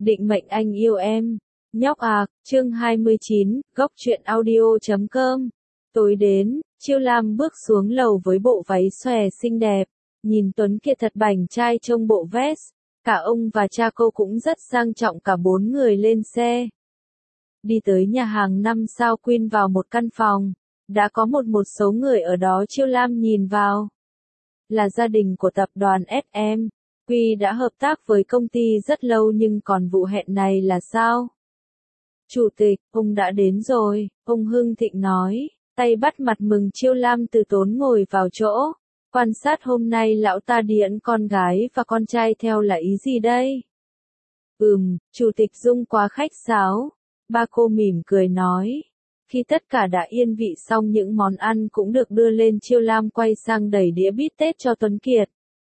Định mệnh anh yêu em. Nhóc à, chương 29, góc truyện audio.com. Tối đến, Chiêu Lam bước xuống lầu với bộ váy xòe xinh đẹp, nhìn Tuấn Kiệt thật bảnh trai trong bộ vest. Cả ông và cha cô cũng rất sang trọng, cả bốn người lên xe. Đi tới nhà hàng 5 sao Queen vào một căn phòng, đã có một số người ở đó. Chiêu Lam nhìn vào. Là gia đình của tập đoàn SM. Quy đã hợp tác với công ty rất lâu nhưng còn vụ hẹn này là sao? Chủ tịch, ông đã đến rồi, ông Hưng Thịnh nói, tay bắt mặt mừng. Chiêu Lam từ tốn ngồi vào chỗ, quan sát hôm nay lão ta điện con gái và con trai theo là ý gì đây? Chủ tịch Dung quá khách sáo. Ba cô mỉm cười nói. Khi tất cả đã yên vị xong, những món ăn cũng được đưa lên. Chiêu Lam quay sang đẩy đĩa bít tết cho Tuấn Kiệt.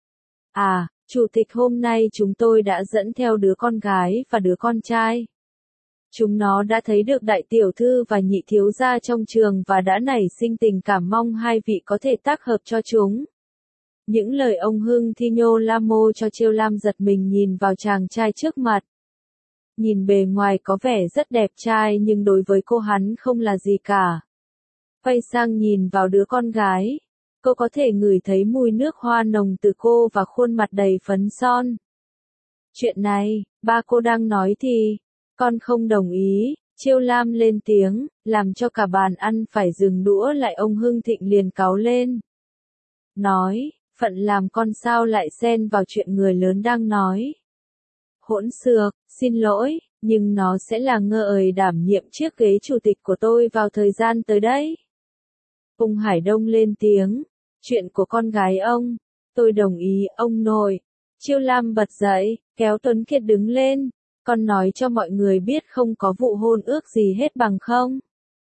À, chủ tịch, hôm nay chúng tôi đã dẫn theo đứa con gái và đứa con trai. Chúng nó đã thấy được đại tiểu thư và nhị thiếu gia trong trường và đã nảy sinh tình cảm, mong hai vị có thể tác hợp cho chúng. Những lời ông Hưng thi nhô la mô cho Chiêu Lam giật mình nhìn vào chàng trai trước mặt. Nhìn bề ngoài có vẻ rất đẹp trai nhưng đối với cô hắn không là gì cả. Quay sang nhìn vào đứa con gái, cô có thể ngửi thấy mùi nước hoa nồng từ cô và khuôn mặt đầy phấn son. Chuyện này, ba cô đang nói thì, con không đồng ý. Chiêu Lam lên tiếng, làm cho cả bàn ăn phải dừng đũa lại. Ông Hưng Thịnh liền cáu lên. Nói, phận làm con sao lại xen vào chuyện người lớn đang nói. Hỗn xược, xin lỗi, nhưng nó sẽ là người đảm nhiệm chiếc ghế chủ tịch của tôi vào thời gian tới đấy. Ông Hải Đông lên tiếng, chuyện của con gái ông, tôi đồng ý ông nội. Chiêu Lam bật dậy, kéo Tuấn Kiệt đứng lên, con nói cho mọi người biết không có vụ hôn ước gì hết bằng không?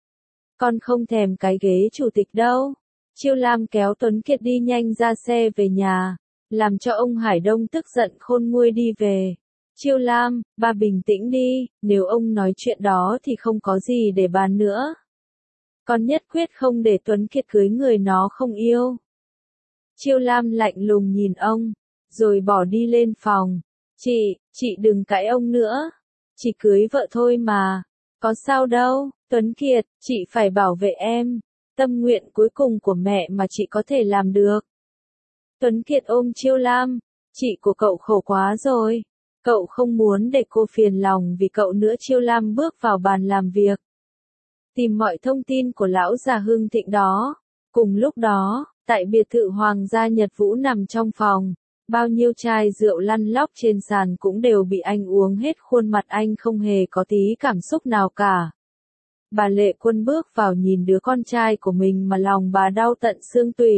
Con không thèm cái ghế chủ tịch đâu. Chiêu Lam kéo Tuấn Kiệt đi nhanh ra xe về nhà, làm cho ông Hải Đông tức giận khôn nguôi đi về. Chiêu Lam, ba bình tĩnh đi, nếu ông nói chuyện đó thì không có gì để bàn nữa. Con nhất quyết không để Tuấn Kiệt cưới người nó không yêu. Chiêu Lam lạnh lùng nhìn ông, rồi bỏ đi lên phòng. Chị đừng cãi ông nữa. Chỉ cưới vợ thôi mà. Có sao đâu, Tuấn Kiệt, chị phải bảo vệ em. Tâm nguyện cuối cùng của mẹ mà chị có thể làm được. Tuấn Kiệt ôm Chiêu Lam. Chị của cậu khổ quá rồi. Cậu không muốn để cô phiền lòng vì cậu nữa. Chiêu Lam bước vào bàn làm việc, tìm mọi thông tin của lão già Hưng Thịnh đó. Cùng lúc đó, tại biệt thự Hoàng gia Nhật Vũ nằm trong phòng, bao nhiêu chai rượu lăn lóc trên sàn cũng đều bị anh uống hết. Khuôn mặt anh không hề có tí cảm xúc nào cả. Bà Lệ Quân bước vào nhìn đứa con trai của mình mà lòng bà đau tận xương tủy.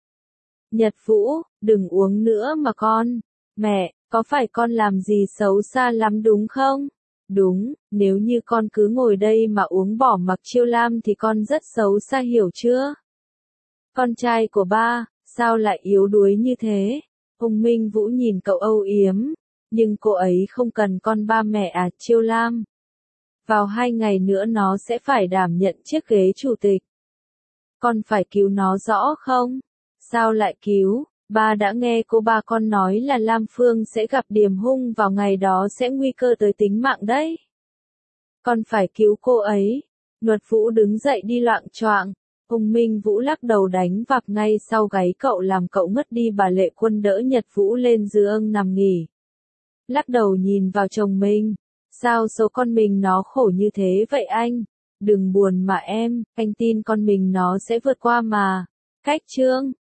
Nhật Vũ, đừng uống nữa mà con. Mẹ, có phải con làm gì xấu xa lắm đúng không? Đúng, nếu như con cứ ngồi đây mà uống bỏ mặc Chiêu Lam thì con rất xấu xa, hiểu chưa? Con trai của ba, sao lại yếu đuối như thế? Ông Minh Vũ nhìn cậu âu yếm, nhưng cô ấy không cần con ba mẹ à? Chiêu Lam, vào 2 ngày nữa nó sẽ phải đảm nhận chiếc ghế chủ tịch. Con phải cứu nó rõ không? Sao lại cứu? Ba đã nghe cô ba con nói là Lam Phương sẽ gặp Điềm Hung vào ngày đó, sẽ nguy cơ tới tính mạng đấy. Con phải cứu cô ấy. Luật Vũ đứng dậy đi loạng choạng. Ông Minh Vũ lắc đầu đánh vạp ngay sau gáy cậu làm cậu ngất đi. Bà Lệ Quân đỡ Nhật Vũ lên giường nằm nghỉ. Lắc đầu nhìn vào chồng mình. Sao số con mình nó khổ như thế vậy anh? Đừng buồn mà em, anh tin con mình nó sẽ vượt qua mà. Cách chương